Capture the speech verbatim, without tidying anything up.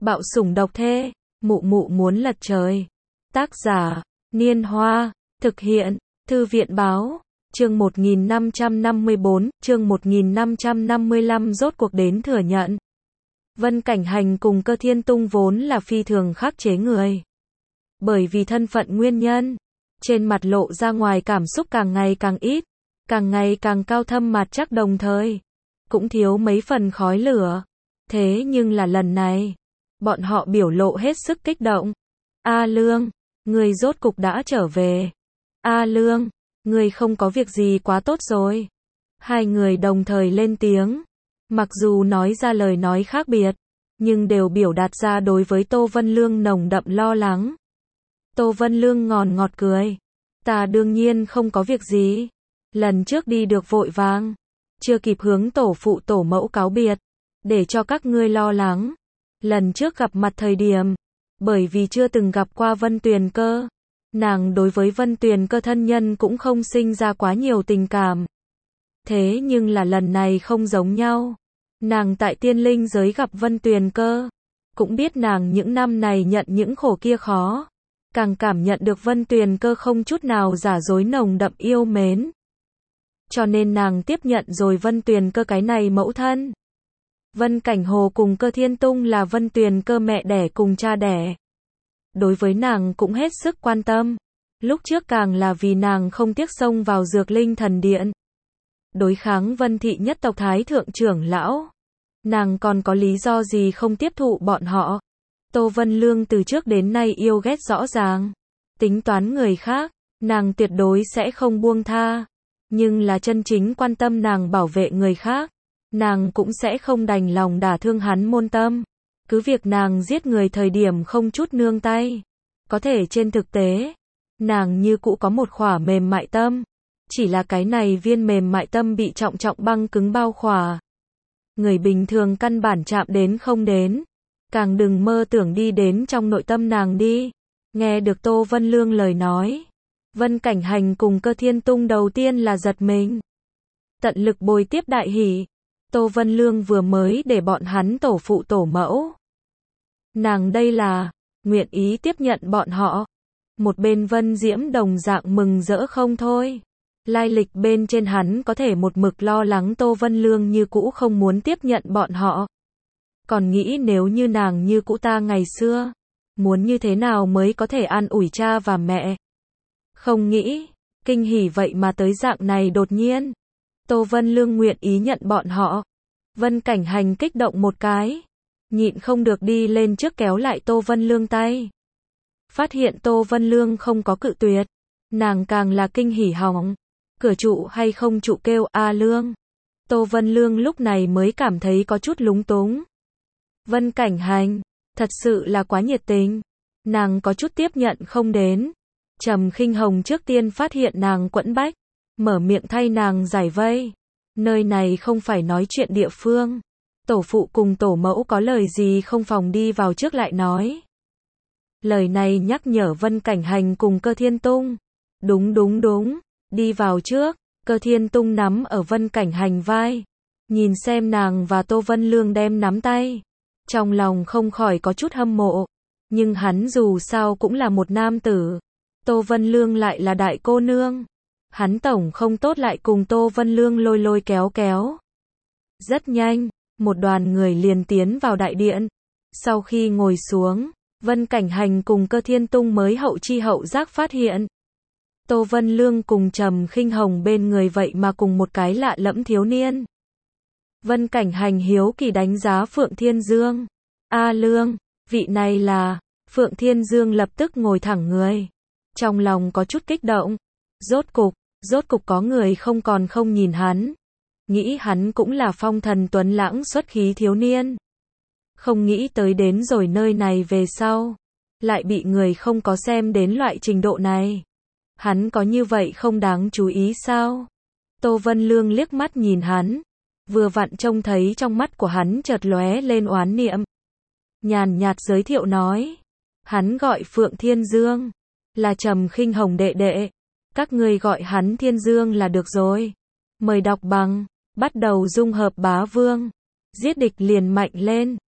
Bạo sủng độc thê, mụ mụ muốn lật trời. Tác giả, Niên Hoa, thực hiện, Thư viện Báo, chương một nghìn năm trăm năm mươi bốn, chương một nghìn năm trăm năm mươi lăm rốt cuộc đến thừa nhận. Vân Cảnh Hành cùng Cơ Thiên Tung vốn là phi thường khắc chế người. Bởi vì thân phận nguyên nhân, trên mặt lộ ra ngoài cảm xúc càng ngày càng ít, càng ngày càng cao thâm mặt chắc đồng thời, cũng thiếu mấy phần khói lửa. Thế nhưng là lần này, bọn họ biểu lộ hết sức kích động. A Lương, người rốt cục đã trở về. A Lương, người không có việc gì quá tốt rồi. Hai người đồng thời lên tiếng. Mặc dù nói ra lời nói khác biệt, nhưng đều biểu đạt ra đối với Tô Vân Lương nồng đậm lo lắng. Tô Vân Lương ngòn ngọt cười. Ta đương nhiên không có việc gì. Lần trước đi được vội vàng, chưa kịp hướng tổ phụ tổ mẫu cáo biệt, để cho các ngươi lo lắng. Lần trước gặp mặt thời điểm, bởi vì chưa từng gặp qua Vân Tuyền Cơ, nàng đối với Vân Tuyền Cơ thân nhân cũng không sinh ra quá nhiều tình cảm. Thế nhưng là lần này không giống nhau. Nàng tại tiên linh giới gặp Vân Tuyền Cơ, cũng biết nàng những năm này nhận những khổ kia khó, càng cảm nhận được Vân Tuyền Cơ không chút nào giả dối nồng đậm yêu mến. Cho nên nàng tiếp nhận rồi Vân Tuyền Cơ cái này mẫu thân. Vân Cảnh Hồ cùng Cơ Thiên Tung là Vân Tuyền Cơ mẹ đẻ cùng cha đẻ. Đối với nàng cũng hết sức quan tâm. Lúc trước càng là vì nàng không tiếc xông vào Dược Linh Thần Điện, đối kháng Vân Thị nhất tộc Thái Thượng trưởng lão. Nàng còn có lý do gì không tiếp thụ bọn họ? Tô Vân Lương từ trước đến nay yêu ghét rõ ràng. Tính toán người khác, nàng tuyệt đối sẽ không buông tha. Nhưng là chân chính quan tâm nàng bảo vệ người khác, nàng cũng sẽ không đành lòng đả thương hắn môn tâm. Cứ việc nàng giết người thời điểm không chút nương tay. Có thể trên thực tế, nàng như cũ có một khỏa mềm mại tâm. Chỉ là cái này viên mềm mại tâm bị trọng trọng băng cứng bao khỏa. Người bình thường căn bản chạm đến không đến. Càng đừng mơ tưởng đi đến trong nội tâm nàng đi. Nghe được Tô Vân Lương lời nói, Vân Cảnh Hành cùng Cơ Thiên Tung đầu tiên là giật mình. Tận lực bồi tiếp đại hỷ. Tô Vân Lương vừa mới để bọn hắn tổ phụ tổ mẫu. Nàng đây là, nguyện ý tiếp nhận bọn họ. Một bên Vân Diễm đồng dạng mừng rỡ không thôi. Lai lịch bên trên hắn có thể một mực lo lắng Tô Vân Lương như cũ không muốn tiếp nhận bọn họ. Còn nghĩ nếu như nàng như cũ ta ngày xưa, muốn như thế nào mới có thể an ủi cha và mẹ. Không nghĩ, kinh hỉ vậy mà tới dạng này đột nhiên. Tô Vân Lương nguyện ý nhận bọn họ. Vân Cảnh Hành kích động một cái, nhịn không được đi lên trước kéo lại Tô Vân Lương tay. Phát hiện Tô Vân Lương không có cự tuyệt, nàng càng là kinh hỉ hỏng. Cửa trụ hay không trụ kêu A Lương. Tô Vân Lương lúc này mới cảm thấy có chút lúng túng. Vân Cảnh Hành, thật sự là quá nhiệt tình. Nàng có chút tiếp nhận không đến. Trầm Khinh Hồng trước tiên phát hiện nàng quẫn bách, mở miệng thay nàng giải vây. Nơi này không phải nói chuyện địa phương. Tổ phụ cùng tổ mẫu có lời gì không phòng đi vào trước lại nói. Lời này nhắc nhở Vân Cảnh Hành cùng Cơ Thiên Tung. Đúng đúng đúng, đi vào trước. Cơ Thiên Tung nắm ở Vân Cảnh Hành vai, nhìn xem nàng và Tô Vân Lương đem nắm tay, trong lòng không khỏi có chút hâm mộ. Nhưng hắn dù sao cũng là một nam tử, Tô Vân Lương lại là đại cô nương. Hắn tổng không tốt lại cùng Tô Vân Lương lôi lôi kéo kéo. Rất nhanh, một đoàn người liền tiến vào đại điện. Sau khi ngồi xuống, Vân Cảnh Hành cùng Cơ Thiên Tung mới hậu chi hậu giác phát hiện. Tô Vân Lương cùng Trầm Khinh Hồng bên người vậy mà cùng một cái lạ lẫm thiếu niên. Vân Cảnh Hành hiếu kỳ đánh giá Phượng Thiên Dương. A Lương, vị này là... Phượng Thiên Dương lập tức ngồi thẳng người. Trong lòng có chút kích động. Rốt cục, rốt cục có người không còn không nhìn hắn. Nghĩ hắn cũng là phong thần tuấn lãng xuất khí thiếu niên. Không nghĩ tới đến rồi nơi này về sau, lại bị người không có xem đến loại trình độ này. Hắn có như vậy không đáng chú ý sao? Tô Vân Lương liếc mắt nhìn hắn, vừa vặn trông thấy trong mắt của hắn chợt lóe lên oán niệm. Nhàn nhạt giới thiệu nói, hắn gọi Phượng Thiên Dương, là Trầm Khinh Hồng đệ đệ, các ngươi gọi hắn Thiên Dương là được rồi. Mời đọc bằng, bắt đầu dung hợp bá vương, giết địch liền mạnh lên.